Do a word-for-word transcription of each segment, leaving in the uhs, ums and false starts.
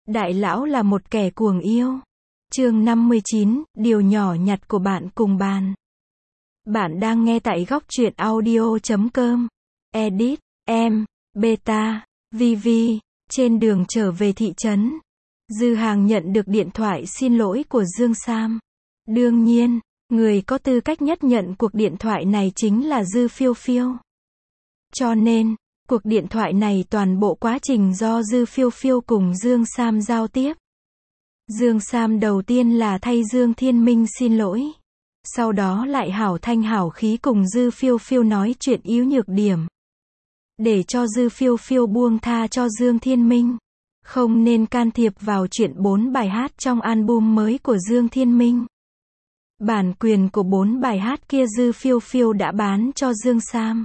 Đại lão là một kẻ cuồng yêu. Chương năm mươi chín, điều nhỏ nhặt của bạn cùng bàn. Bạn đang nghe tại góc truyện audio chấm com. Edit, em, beta, vê vê, trên đường trở về thị trấn. Dư Hàng nhận được điện thoại xin lỗi của Dương Sam. Đương nhiên, người có tư cách nhất nhận cuộc điện thoại này chính là Dư Phiêu Phiêu. Cho nên, cuộc điện thoại này toàn bộ quá trình do Dư Phiêu Phiêu cùng Dương Sam giao tiếp. Dương Sam đầu tiên là thay Dương Thiên Minh xin lỗi. Sau đó lại hảo thanh hảo khí cùng Dư Phiêu Phiêu nói chuyện yếu nhược điểm. Để cho Dư Phiêu Phiêu buông tha cho Dương Thiên Minh. Không nên can thiệp vào chuyện bốn bài hát trong album mới của Dương Thiên Minh. Bản quyền của bốn bài hát kia Dư Phiêu Phiêu đã bán cho Dương Sam.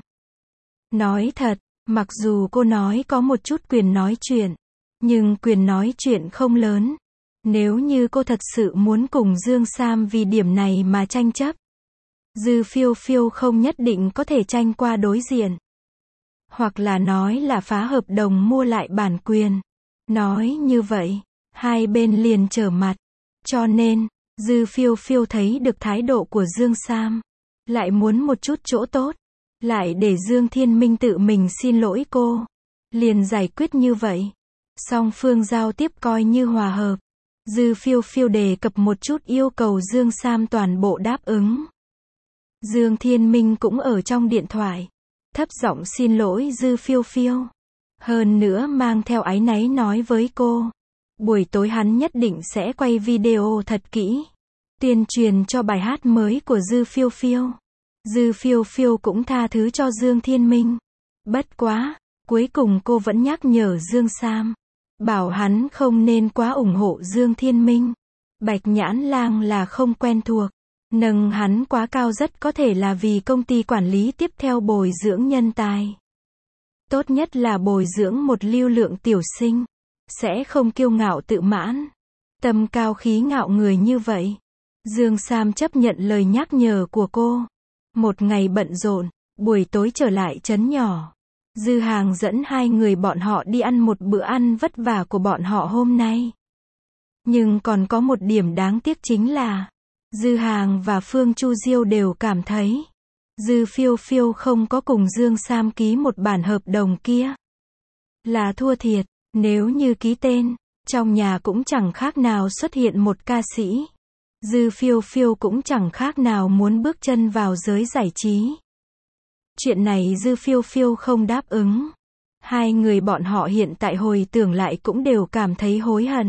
Nói thật, mặc dù cô nói có một chút quyền nói chuyện, nhưng quyền nói chuyện không lớn. Nếu như cô thật sự muốn cùng Dương Sam vì điểm này mà tranh chấp, Dư Phiêu Phiêu không nhất định có thể tranh qua đối diện. Hoặc là nói là phá hợp đồng mua lại bản quyền. Nói như vậy, hai bên liền trở mặt. Cho nên, Dư Phiêu Phiêu thấy được thái độ của Dương Sam, lại muốn một chút chỗ tốt, lại để Dương Thiên Minh tự mình xin lỗi cô, liền giải quyết như vậy. Song phương giao tiếp coi như hòa hợp. Dư Phiêu Phiêu đề cập một chút yêu cầu Dương Sam toàn bộ đáp ứng. Dương Thiên Minh cũng ở trong điện thoại, thấp giọng xin lỗi Dư Phiêu Phiêu. Hơn nữa mang theo áy náy nói với cô, buổi tối hắn nhất định sẽ quay video thật kỹ, tuyên truyền cho bài hát mới của Dư Phiêu Phiêu. Dư Phiêu Phiêu cũng tha thứ cho Dương Thiên Minh. Bất quá, cuối cùng cô vẫn nhắc nhở Dương Sam, bảo hắn không nên quá ủng hộ Dương Thiên Minh. Bạch Nhãn Lang là không quen thuộc, nâng hắn quá cao rất có thể là vì công ty quản lý tiếp theo bồi dưỡng nhân tài. Tốt nhất là bồi dưỡng một lưu lượng tiểu sinh, sẽ không kiêu ngạo tự mãn, tâm cao khí ngạo người như vậy. Dương Sam chấp nhận lời nhắc nhở của cô. Một ngày bận rộn, buổi tối trở lại trấn nhỏ. Dư Hàng dẫn hai người bọn họ đi ăn một bữa ăn vất vả của bọn họ hôm nay. Nhưng còn có một điểm đáng tiếc chính là, Dư Hàng và Phương Chu Diêu đều cảm thấy, Dư Phiêu Phiêu không có cùng Dương Sam ký một bản hợp đồng kia. Là thua thiệt, nếu như ký tên, trong nhà cũng chẳng khác nào xuất hiện một ca sĩ. Dư Phiêu Phiêu cũng chẳng khác nào muốn bước chân vào giới giải trí. Chuyện này Dư Phiêu Phiêu không đáp ứng. Hai người bọn họ hiện tại hồi tưởng lại cũng đều cảm thấy hối hận.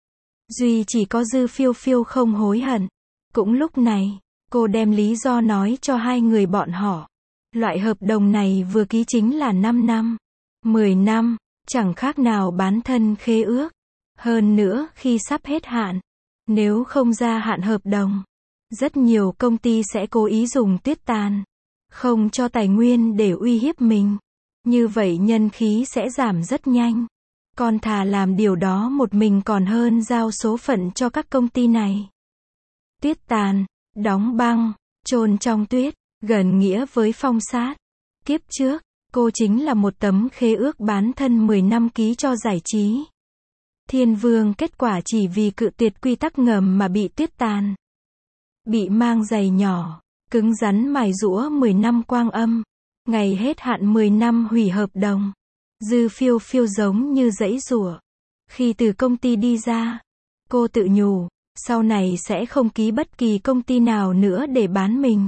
Duy chỉ có Dư Phiêu Phiêu không hối hận. Cũng lúc này, cô đem lý do nói cho hai người bọn họ. Loại hợp đồng này vừa ký chính là năm năm, mười năm, chẳng khác nào bán thân khế ước. Hơn nữa, khi sắp hết hạn, nếu không gia hạn hợp đồng, rất nhiều công ty sẽ cố ý dùng tuyết tàn, không cho tài nguyên để uy hiếp mình. Như vậy nhân khí sẽ giảm rất nhanh. Còn thà làm điều đó một mình còn hơn giao số phận cho các công ty này. Tuyết tàn, đóng băng, chôn trong tuyết, gần nghĩa với phong sát. Kiếp trước, cô chính là một tấm khế ước bán thân mười năm ký cho giải trí. Thiên Vương kết quả chỉ vì cự tuyệt quy tắc ngầm mà bị tuyết tàn. Bị mang giày nhỏ, cứng rắn mài giũa mười năm quang âm. Ngày hết hạn mười năm hủy hợp đồng. Dư Phiêu Phiêu giống như giãy giụa. Khi từ công ty đi ra, cô tự nhủ, sau này sẽ không ký bất kỳ công ty nào nữa để bán mình.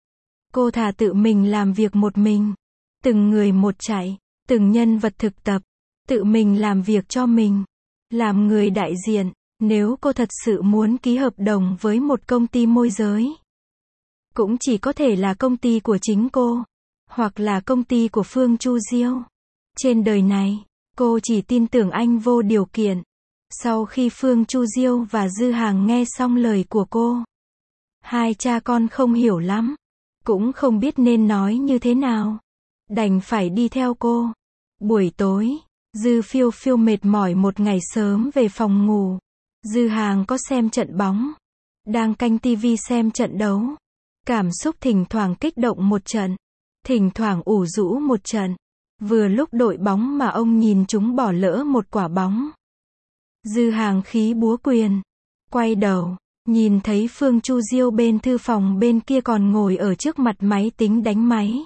Cô thà tự mình làm việc một mình. Từng người một chạy, từng nhân vật thực tập, tự mình làm việc cho mình. Làm người đại diện, nếu cô thật sự muốn ký hợp đồng với một công ty môi giới, cũng chỉ có thể là công ty của chính cô, hoặc là công ty của Phương Chu Diêu. Trên đời này, cô chỉ tin tưởng anh vô điều kiện. Sau khi Phương Chu Diêu và Dư Hàng nghe xong lời của cô, hai cha con không hiểu lắm, cũng không biết nên nói như thế nào, đành phải đi theo cô. Buổi tối, Dư Phiêu Phiêu mệt mỏi một ngày sớm về phòng ngủ. Dư Hàng có xem trận bóng, đang canh tivi xem trận đấu. Cảm xúc thỉnh thoảng kích động một trận, thỉnh thoảng ủ rũ một trận. Vừa lúc đội bóng mà ông nhìn chúng bỏ lỡ một quả bóng. Dư Hàng khí búa quyền. Quay đầu, nhìn thấy Phương Chu Diêu bên thư phòng bên kia còn ngồi ở trước mặt máy tính đánh máy.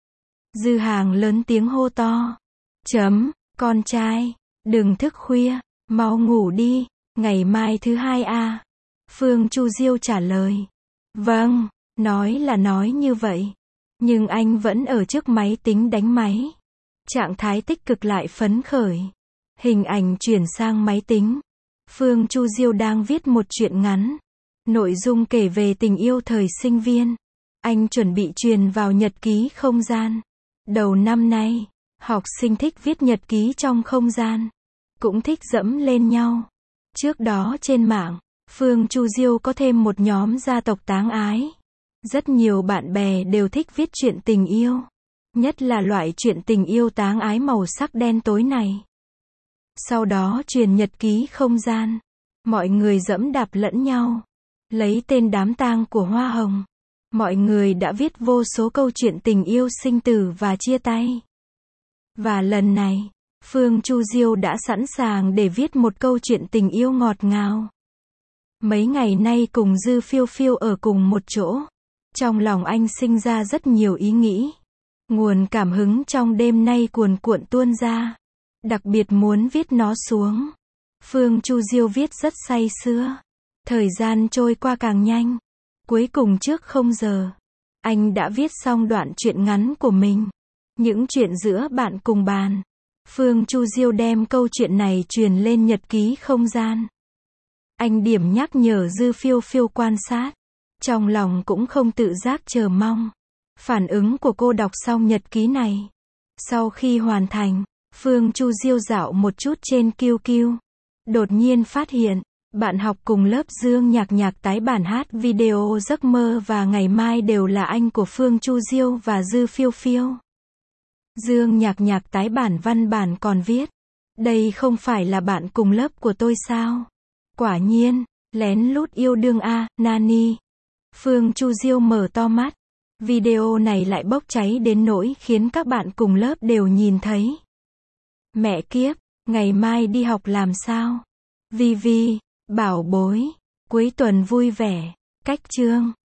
Dư Hàng lớn tiếng hô to. Chấm, con trai, đừng thức khuya, mau ngủ đi, ngày mai thứ hai à. Phương Chu Diêu trả lời. Vâng, nói là nói như vậy. Nhưng anh vẫn ở trước máy tính đánh máy. Trạng thái tích cực lại phấn khởi. Hình ảnh chuyển sang máy tính. Phương Chu Diêu đang viết một truyện ngắn. Nội dung kể về tình yêu thời sinh viên. Anh chuẩn bị truyền vào nhật ký không gian. Đầu năm nay, học sinh thích viết nhật ký trong không gian. Cũng thích dẫm lên nhau. Trước đó trên mạng, Phương Chu Diêu có thêm một nhóm gia tộc táng ái. Rất nhiều bạn bè đều thích viết truyện tình yêu. Nhất là loại truyện tình yêu táng ái màu sắc đen tối này. Sau đó truyền nhật ký không gian. Mọi người dẫm đạp lẫn nhau. Lấy tên đám tang của Hoa Hồng. Mọi người đã viết vô số câu chuyện tình yêu sinh tử và chia tay. Và lần này, Phương Chu Diêu đã sẵn sàng để viết một câu chuyện tình yêu ngọt ngào. Mấy ngày nay cùng Dư Phiêu Phiêu ở cùng một chỗ. Trong lòng anh sinh ra rất nhiều ý nghĩ. Nguồn cảm hứng trong đêm nay cuồn cuộn tuôn ra. Đặc biệt muốn viết nó xuống. Phương Chu Diêu viết rất say sưa. Thời gian trôi qua càng nhanh. Cuối cùng trước không giờ, anh đã viết xong đoạn truyện ngắn của mình. Những chuyện giữa bạn cùng bàn. Phương Chu Diêu đem câu chuyện này truyền lên nhật ký không gian. Anh điểm nhắc nhở Dư Phiêu Phiêu quan sát. Trong lòng cũng không tự giác chờ mong phản ứng của cô đọc xong nhật ký này. Sau khi hoàn thành, Phương Chu Diêu dạo một chút trên Q Q. Đột nhiên phát hiện, bạn học cùng lớp Dương Nhạc Nhạc tái bản hát video giấc mơ và ngày mai đều là anh của Phương Chu Diêu và Dư Phiêu Phiêu. Dương Nhạc Nhạc tái bản văn bản còn viết. Đây không phải là bạn cùng lớp của tôi sao? Quả nhiên, lén lút yêu đương a, Nani. Phương Chu Diêu mở to mắt. Video này lại bốc cháy đến nỗi khiến các bạn cùng lớp đều nhìn thấy. Mẹ kiếp, ngày mai đi học làm sao? Vi Vi, bảo bối, cuối tuần vui vẻ, cách chương.